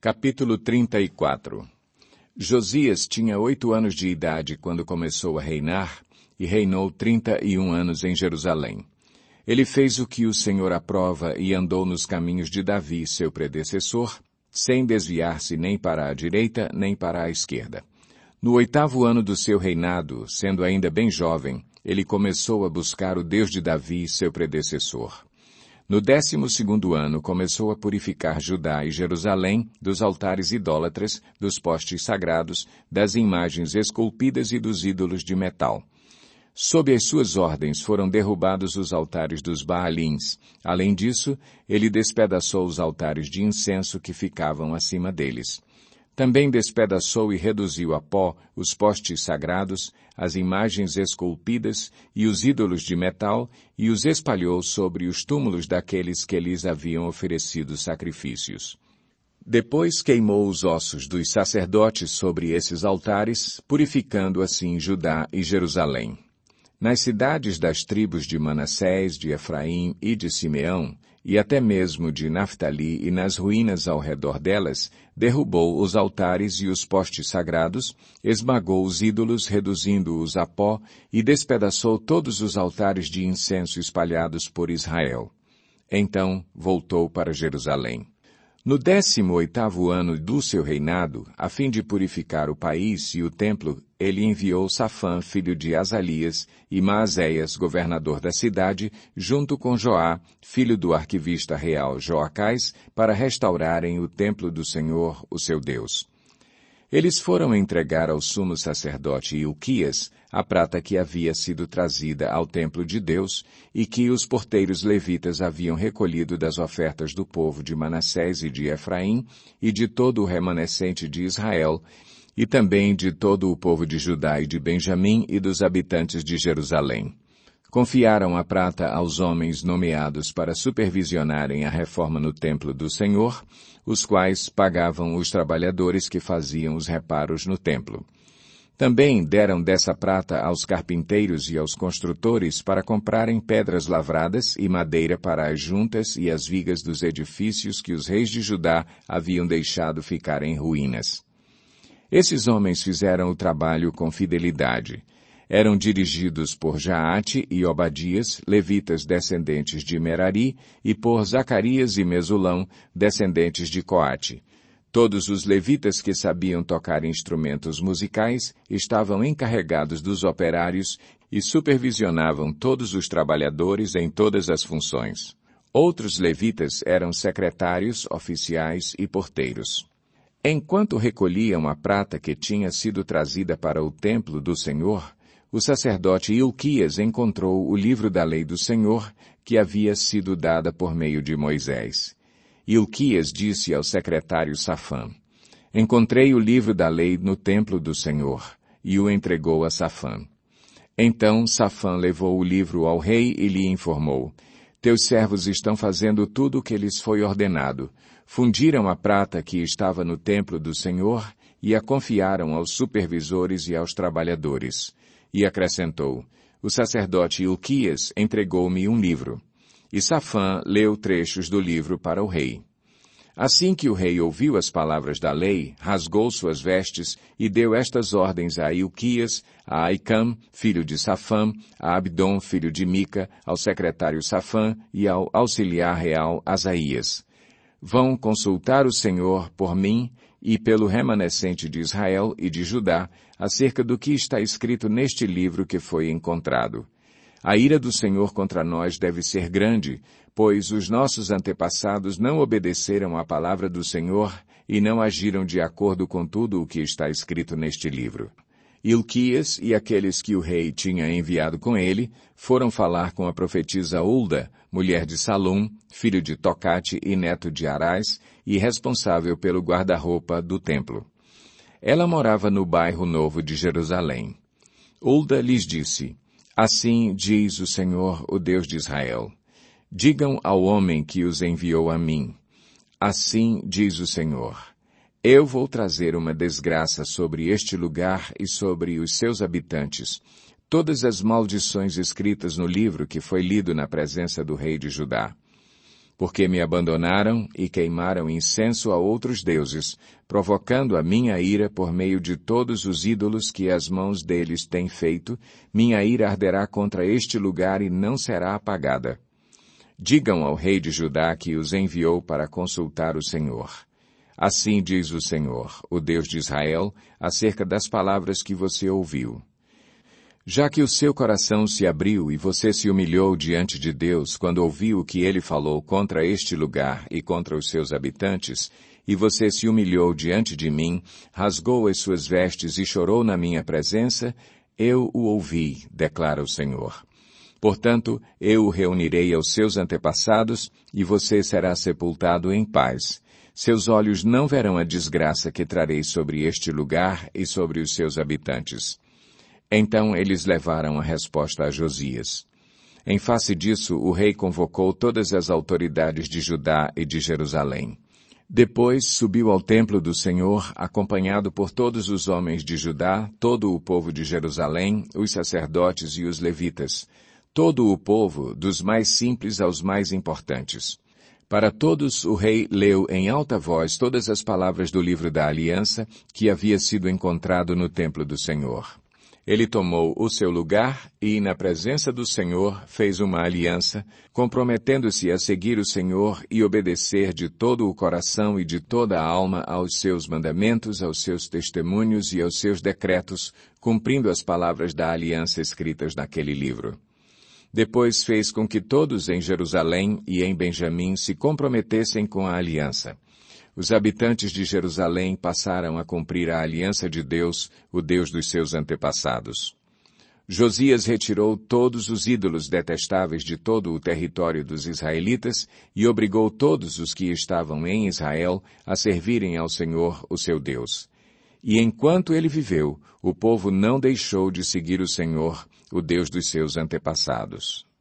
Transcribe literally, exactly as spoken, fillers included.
Capítulo trinta e quatro. Josias tinha oito anos de idade quando começou a reinar, e reinou trinta e um anos em Jerusalém. Ele fez o que o Senhor aprova e andou nos caminhos de Davi, seu predecessor, sem desviar-se nem para a direita nem para a esquerda. No oitavo ano do seu reinado, sendo ainda bem jovem, ele começou a buscar o Deus de Davi, seu predecessor. No décimo segundo ano, começou a purificar Judá e Jerusalém dos altares idólatras, dos postes sagrados, das imagens esculpidas e dos ídolos de metal. Sob as suas ordens foram derrubados os altares dos Baalins. Além disso, ele despedaçou os altares de incenso que ficavam acima deles. Também despedaçou e reduziu a pó os postes sagrados, as imagens esculpidas e os ídolos de metal, e os espalhou sobre os túmulos daqueles que lhes haviam oferecido sacrifícios. Depois queimou os ossos dos sacerdotes sobre esses altares, purificando assim Judá e Jerusalém. Nas cidades das tribos de Manassés, de Efraim e de Simeão, e até mesmo de Naftali e nas ruínas ao redor delas, derrubou os altares e os postes sagrados, esmagou os ídolos, reduzindo-os a pó, e despedaçou todos os altares de incenso espalhados por Israel. Então voltou para Jerusalém. No décimo oitavo ano do seu reinado, a fim de purificar o país e o templo, ele enviou Safã, filho de Azalias, e Maazéias, governador da cidade, junto com Joá, filho do arquivista real Joacás, para restaurarem o templo do Senhor, o seu Deus. Eles foram entregar ao sumo sacerdote Ilquias a prata que havia sido trazida ao templo de Deus e que os porteiros levitas haviam recolhido das ofertas do povo de Manassés e de Efraim e de todo o remanescente de Israel, e também de todo o povo de Judá e de Benjamim e dos habitantes de Jerusalém. Confiaram a prata aos homens nomeados para supervisionarem a reforma no templo do Senhor, os quais pagavam os trabalhadores que faziam os reparos no templo. Também deram dessa prata aos carpinteiros e aos construtores para comprarem pedras lavradas e madeira para as juntas e as vigas dos edifícios que os reis de Judá haviam deixado ficar em ruínas. Esses homens fizeram o trabalho com fidelidade. Eram dirigidos por Jaate e Obadias, levitas descendentes de Merari, e por Zacarias e Mesulão, descendentes de Coate. Todos os levitas que sabiam tocar instrumentos musicais estavam encarregados dos operários e supervisionavam todos os trabalhadores em todas as funções. Outros levitas eram secretários, oficiais e porteiros. Enquanto recolhiam a prata que tinha sido trazida para o templo do Senhor, o sacerdote Ilquias encontrou o livro da lei do Senhor, que havia sido dada por meio de Moisés. Ilquias disse ao secretário Safã: "Encontrei o livro da lei no templo do Senhor", e o entregou a Safã. Então Safã levou o livro ao rei e lhe informou: "Teus servos estão fazendo tudo o que lhes foi ordenado. Fundiram a prata que estava no templo do Senhor e a confiaram aos supervisores e aos trabalhadores." E acrescentou: "O sacerdote Ilquias entregou-me um livro." E Safã leu trechos do livro para o rei. Assim que o rei ouviu as palavras da lei, rasgou suas vestes e deu estas ordens a Ilquias, a Aicam, filho de Safã, a Abdom, filho de Mica, ao secretário Safã e ao auxiliar real Asaías: "Vão consultar o Senhor por mim e pelo remanescente de Israel e de Judá, acerca do que está escrito neste livro que foi encontrado. A ira do Senhor contra nós deve ser grande, pois os nossos antepassados não obedeceram à palavra do Senhor e não agiram de acordo com tudo o que está escrito neste livro." Ilquias e aqueles que o rei tinha enviado com ele foram falar com a profetisa Hulda, mulher de Salum, filho de Tocate e neto de Arás, e responsável pelo guarda-roupa do templo. Ela morava no bairro Novo de Jerusalém. Hulda lhes disse: "Assim diz o Senhor, o Deus de Israel. Digam ao homem que os enviou a mim: Assim diz o Senhor: Eu vou trazer uma desgraça sobre este lugar e sobre os seus habitantes, todas as maldições escritas no livro que foi lido na presença do rei de Judá. porque me abandonaram e queimaram incenso a outros deuses, provocando a minha ira por meio de todos os ídolos que as mãos deles têm feito, minha ira arderá contra este lugar e não será apagada. Digam ao rei de Judá que os enviou para consultar o Senhor. Assim diz o Senhor, o Deus de Israel, acerca das palavras que você ouviu. Já que o seu coração se abriu e você se humilhou diante de Deus quando ouviu o que ele falou contra este lugar e contra os seus habitantes, e você se humilhou diante de mim, rasgou as suas vestes e chorou na minha presença, eu o ouvi, declara o Senhor. Portanto, eu o reunirei aos seus antepassados e você será sepultado em paz. Seus olhos não verão a desgraça que trarei sobre este lugar e sobre os seus habitantes. Então eles levaram a resposta a Josias. Em face disso, o rei convocou todas as autoridades de Judá e de Jerusalém. Depois subiu ao templo do Senhor, acompanhado por todos os homens de Judá, todo o povo de Jerusalém, os sacerdotes e os levitas, todo o povo, dos mais simples aos mais importantes. Para todos o rei leu em alta voz todas as palavras do livro da aliança que havia sido encontrado no templo do Senhor. Ele tomou o seu lugar e, na presença do Senhor, fez uma aliança, comprometendo-se a seguir o Senhor e obedecer de todo o coração e de toda a alma aos seus mandamentos, aos seus testemunhos e aos seus decretos, cumprindo as palavras da aliança escritas naquele livro. Depois fez com que todos em Jerusalém e em Benjamim se comprometessem com a aliança. Os habitantes de Jerusalém passaram a cumprir a aliança de Deus, o Deus dos seus antepassados. Josias retirou todos os ídolos detestáveis de todo o território dos israelitas e obrigou todos os que estavam em Israel a servirem ao Senhor, o seu Deus. E enquanto ele viveu, o povo não deixou de seguir o Senhor, o Deus dos seus antepassados.